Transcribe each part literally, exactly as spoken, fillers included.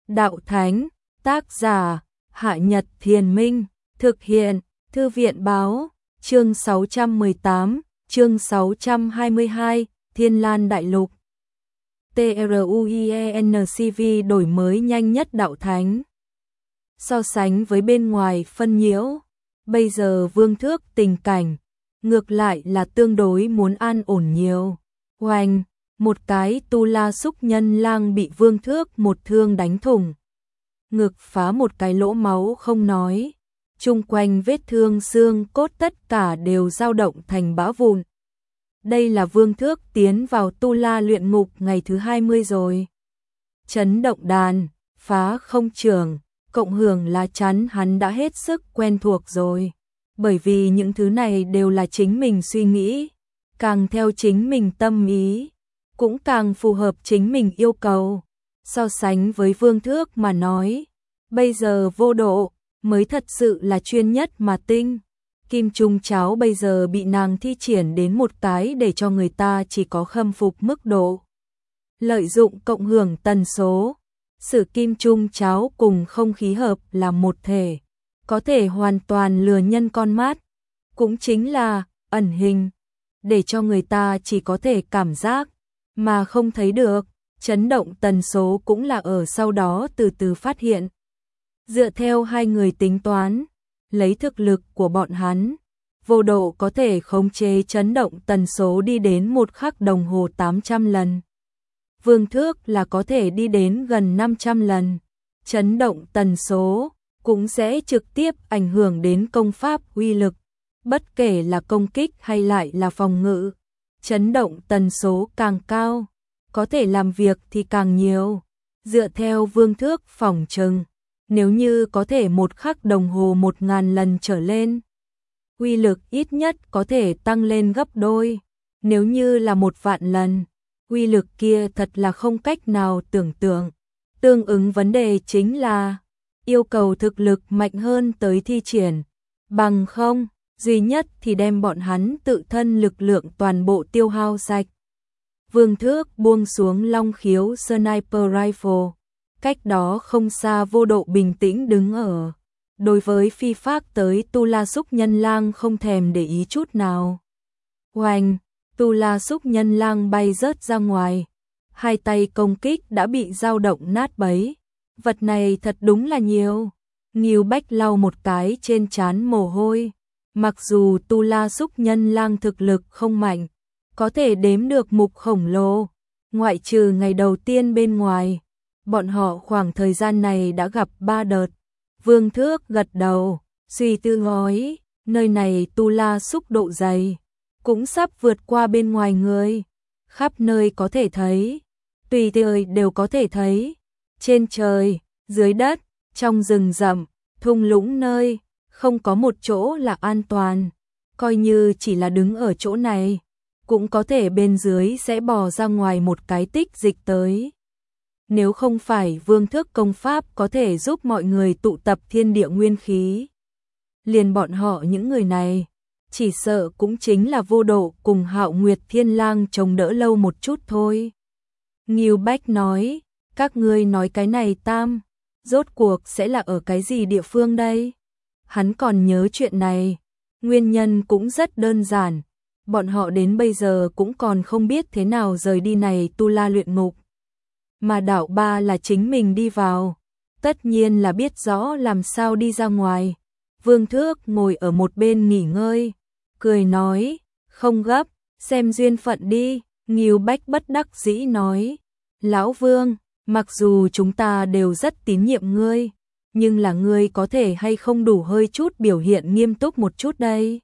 Đạo Thánh, tác giả, Hạ Nhật Thiền Minh, thực hiện, Thư viện Báo, chương sáu trăm mười tám, chương sáu trăm hai mươi hai, Thiên Lan Đại Lục. TRUIENCV đổi mới nhanh nhất Đạo Thánh. So sánh với bên ngoài phân nhiễu, bây giờ Vương Thước tình cảnh, ngược lại là tương đối muốn an ổn nhiều. Oanh, một cái tu la xúc nhân lang bị Vương Thước một thương đánh thủng. Ngực phá một cái lỗ máu không nói, chung quanh vết thương xương cốt tất cả đều dao động thành bã vụn. Đây là Vương Thước tiến vào tu la luyện ngục ngày thứ hai mươi rồi. Chấn động đàn, phá không trường, cộng hưởng lá chắn hắn đã hết sức quen thuộc rồi. Bởi vì những thứ này đều là chính mình suy nghĩ, càng theo chính mình tâm ý, cũng càng phù hợp chính mình yêu cầu. So sánh với Vương Thước mà nói, bây giờ vô độ mới thật sự là chuyên nhất mà tinh. Kim Trung Cháo bây giờ bị nàng thi triển đến một cái để cho người ta chỉ có khâm phục mức độ. Lợi dụng cộng hưởng tần số, sử Kim Trung Cháo cùng không khí hợp là một thể, có thể hoàn toàn lừa nhân con mắt, cũng chính là ẩn hình, để cho người ta chỉ có thể cảm giác mà không thấy được. Chấn động tần số cũng là ở sau đó từ từ phát hiện. Dựa theo hai người tính toán, lấy thực lực của bọn hắn, vô độ có thể khống chế chấn động tần số đi đến một khắc đồng hồ tám trăm lần. Vương Thước là có thể đi đến gần năm trăm lần. Chấn động tần số cũng sẽ trực tiếp ảnh hưởng đến công pháp uy lực, bất kể là công kích hay lại là phòng ngự. Chấn động tần số càng cao, có thể làm việc thì càng nhiều. Dựa theo Vương Thước phỏng chừng, nếu như có thể một khắc đồng hồ một ngàn lần trở lên, uy lực ít nhất có thể tăng lên gấp đôi. Nếu như là một vạn lần, uy lực kia thật là không cách nào tưởng tượng. Tương ứng vấn đề chính là yêu cầu thực lực mạnh hơn tới thi triển, bằng không, duy nhất thì đem bọn hắn tự thân lực lượng toàn bộ tiêu hao sạch. Vương Thước buông xuống long khiếu sniper rifle, cách đó không xa vô độ bình tĩnh đứng ở. Đối với phi phác tới tu la xúc nhân lang không thèm để ý chút nào. Oanh, tu la xúc nhân lang bay rớt ra ngoài, hai tay công kích đã bị dao động nát bấy. Vật này thật đúng là nhiều. Ngưu Bách lau một cái trên trán mồ hôi. Mặc dù tu la xúc nhân lang thực lực không mạnh, có thể đếm được mục khổng lồ, ngoại trừ ngày đầu tiên bên ngoài, bọn họ khoảng thời gian này đã gặp ba đợt. Vương Thước gật đầu, suy tư nói, nơi này tu la xúc độ dày, cũng sắp vượt qua bên ngoài người, khắp nơi có thể thấy, tùy thời đều có thể thấy, trên trời, dưới đất, trong rừng rậm, thung lũng nơi, không có một chỗ là an toàn, coi như chỉ là đứng ở chỗ này, cũng có thể bên dưới sẽ bò ra ngoài một cái tích dịch tới. Nếu không phải Vương Thước công pháp có thể giúp mọi người tụ tập thiên địa nguyên khí, liền bọn họ những người này, chỉ sợ cũng chính là vô độ cùng Hạo Nguyệt Thiên Lang chống đỡ lâu một chút thôi. Ngưu Bách nói, các ngươi nói cái này tam, rốt cuộc sẽ là ở cái gì địa phương đây? Hắn còn nhớ chuyện này, nguyên nhân cũng rất đơn giản, bọn họ đến bây giờ cũng còn không biết thế nào rời đi này tu la luyện ngục. Mà đạo ba là chính mình đi vào, tất nhiên là biết rõ làm sao đi ra ngoài. Vương Thước ngồi ở một bên nghỉ ngơi, cười nói, không gấp, xem duyên phận đi. Ngưu Bách bất đắc dĩ nói, Lão Vương, mặc dù chúng ta đều rất tín nhiệm ngươi, nhưng là ngươi có thể hay không đủ hơi chút biểu hiện nghiêm túc một chút đây.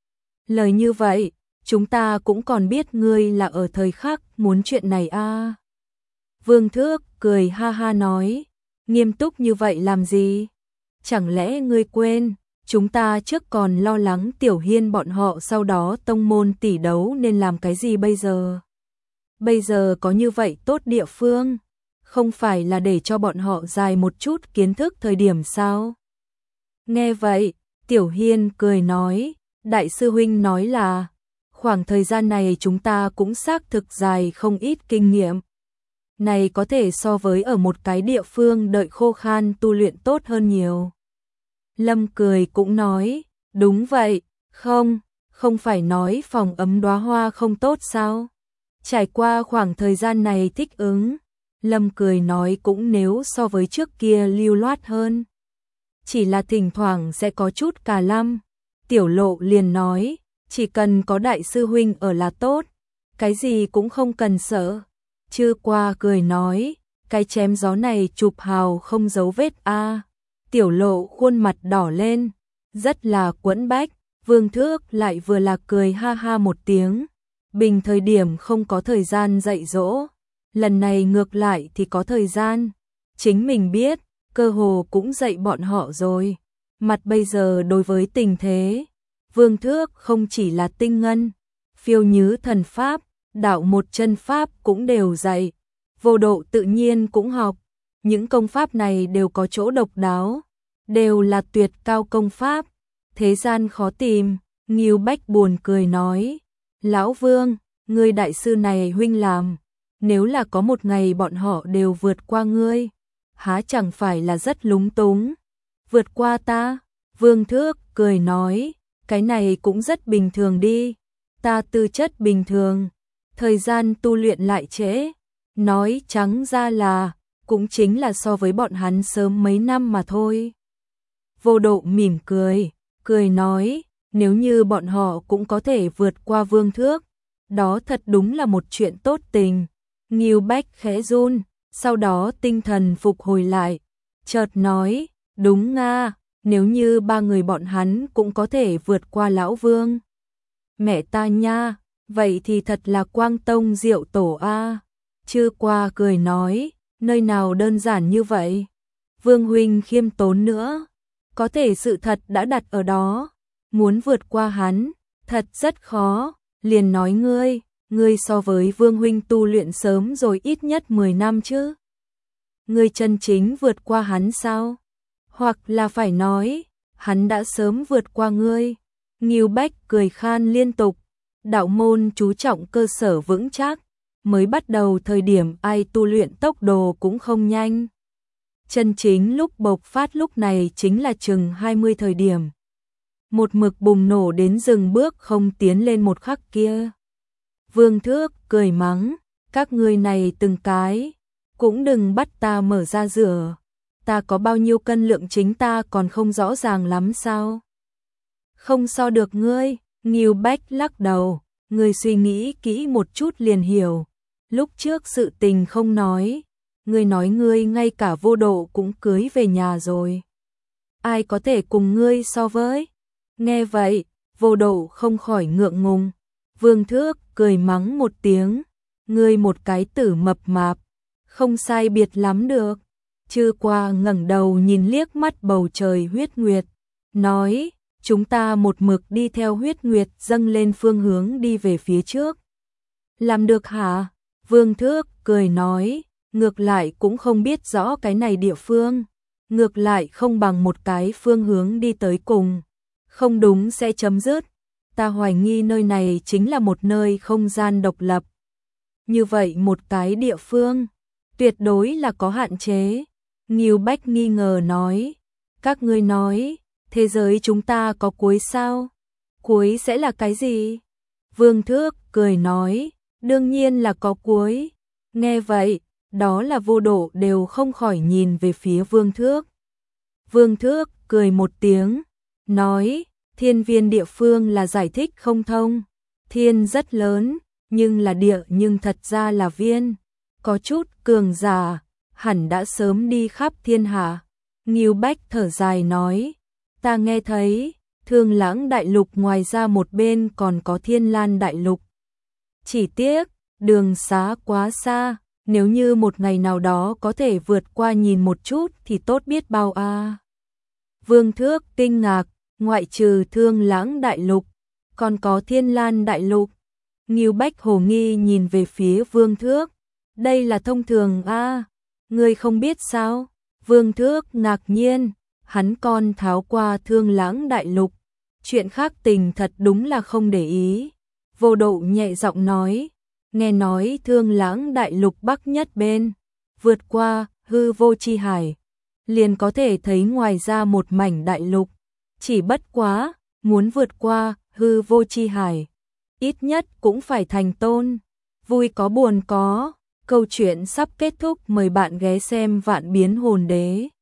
Lời như vậy, chúng ta cũng còn biết ngươi là ở thời khắc muốn chuyện này a. À. Vương Thước cười ha ha nói, nghiêm túc như vậy làm gì? Chẳng lẽ ngươi quên, chúng ta trước còn lo lắng Tiểu Hiên bọn họ sau đó tông môn tỷ đấu nên làm cái gì bây giờ? Bây giờ có như vậy tốt địa phương, không phải là để cho bọn họ dài một chút kiến thức thời điểm sao? Nghe vậy, Tiểu Hiên cười nói, Đại sư huynh nói là, khoảng thời gian này chúng ta cũng xác thực dài không ít kinh nghiệm. này có thể so với ở một cái địa phương đợi khô khan tu luyện tốt hơn nhiều. Lâm cười cũng nói, đúng vậy, không, không phải nói phòng ấm đóa hoa không tốt sao? Trải qua khoảng thời gian này thích ứng, Lâm cười nói cũng nếu so với trước kia lưu loát hơn. Chỉ là thỉnh thoảng sẽ có chút cà lăm. Tiểu Lộ liền nói, chỉ cần có đại sư huynh ở là tốt, cái gì cũng không cần sợ. Chư Qua cười nói, cái chém gió này chụp hào không dấu vết a. À. Tiểu Lộ khuôn mặt đỏ lên, rất là quẫn bách. Vương Thước lại vừa là cười ha ha một tiếng. Bình thời điểm không có thời gian dạy dỗ, lần này ngược lại thì có thời gian. Chính mình biết, cơ hồ cũng dạy bọn họ rồi. Mặt bây giờ đối với tình thế, Vương Thước không chỉ là tinh ngân, phiêu nhứ thần pháp, đạo một chân pháp cũng đều dạy. Vô độ tự nhiên cũng học. Những công pháp này đều có chỗ độc đáo, đều là tuyệt cao công pháp, thế gian khó tìm. Ngưu Bách buồn cười nói, Lão Vương, ngươi đại sư này huynh làm, nếu là có một ngày bọn họ đều vượt qua ngươi, há chẳng phải là rất lúng túng. Vượt qua ta? Vương Thước cười nói, cái này cũng rất bình thường đi, ta tư chất bình thường, thời gian tu luyện lại trễ, nói trắng ra là, cũng chính là so với bọn hắn sớm mấy năm mà thôi. Vô Độ mỉm cười, cười nói, nếu như bọn họ cũng có thể vượt qua Vương Thước, đó thật đúng là một chuyện tốt tình. Ngưu Bách khẽ run, sau đó tinh thần phục hồi lại, chợt nói, đúng nga, nếu như ba người bọn hắn cũng có thể vượt qua Lão Vương. Mẹ ta nha, vậy thì thật là Quang Tông Diệu Tổ a. Chư Qua cười nói, nơi nào đơn giản như vậy. Vương huynh khiêm tốn nữa, có thể sự thật đã đặt ở đó, muốn vượt qua hắn, thật rất khó. Liền nói ngươi, ngươi so với Vương huynh tu luyện sớm rồi ít nhất mười năm chứ. Ngươi chân chính vượt qua hắn sao? Hoặc là phải nói, hắn đã sớm vượt qua ngươi. Ngưu Bách cười khan liên tục, đạo môn chú trọng cơ sở vững chắc, mới bắt đầu thời điểm ai tu luyện tốc độ cũng không nhanh. Chân chính lúc bộc phát lúc này chính là chừng hai mươi thời điểm. Một mực bùng nổ đến dừng bước không tiến lên một khắc kia. Vương Thước cười mắng, các ngươi này từng cái, cũng đừng bắt ta mở ra rửa, ta có bao nhiêu cân lượng chính ta còn không rõ ràng lắm sao? Không so được ngươi. Ngưu Bách lắc đầu, ngươi suy nghĩ kỹ một chút liền hiểu, lúc trước sự tình không nói, ngươi nói ngươi ngay cả Vô Độ cũng cưới về nhà rồi. Ai có thể cùng ngươi so với? Nghe vậy, Vô Độ không khỏi ngượng ngùng. Vương Thước cười mắng một tiếng, ngươi một cái tử mập mạp, không sai biệt lắm được. Chư Qua ngẩng đầu nhìn liếc mắt bầu trời huyết nguyệt, nói, chúng ta một mực đi theo huyết nguyệt dâng lên phương hướng đi về phía trước. Làm được hả? Vương Thước cười nói, ngược lại cũng không biết rõ cái này địa phương, ngược lại không bằng một cái phương hướng đi tới cùng. Không đúng sẽ chấm dứt, ta hoài nghi nơi này chính là một nơi không gian độc lập. Như vậy một cái địa phương, tuyệt đối là có hạn chế. Ngưu Bách nghi ngờ nói, các ngươi nói, thế giới chúng ta có cuối sao? Cuối sẽ là cái gì? Vương Thước cười nói, đương nhiên là có cuối. Nghe vậy, đó là Vô Độ đều không khỏi nhìn về phía Vương Thước. Vương Thước cười một tiếng, nói, thiên viên địa phương là giải thích không thông. Thiên rất lớn, nhưng là địa nhưng thật ra là viên. Có chút cường giả, hẳn đã sớm đi khắp thiên hạ. Ngưu Bách thở dài nói, ta nghe thấy, Thương Lãng Đại Lục ngoài ra một bên còn có Thiên Lan Đại Lục. Chỉ tiếc, đường xá quá xa, nếu như một ngày nào đó có thể vượt qua nhìn một chút thì tốt biết bao a. À. Vương Thước kinh ngạc, ngoại trừ Thương Lãng Đại Lục, còn có Thiên Lan Đại Lục. Ngưu Bách hồ nghi nhìn về phía Vương Thước, đây là thông thường a, à. Ngươi không biết sao? Vương Thước ngạc nhiên, hắn còn tháo qua Thương Lãng Đại Lục, chuyện khác tình thật đúng là không để ý. Vô Độ nhẹ giọng nói, nghe nói Thương Lãng đại lục bắc nhất bên, vượt qua hư vô chi hải, liền có thể thấy ngoài ra một mảnh đại lục, chỉ bất quá, muốn vượt qua hư vô chi hải, ít nhất cũng phải thành tôn. Vui có buồn có, câu chuyện sắp kết thúc, mời bạn ghé xem Vạn Biến Hồn Đế.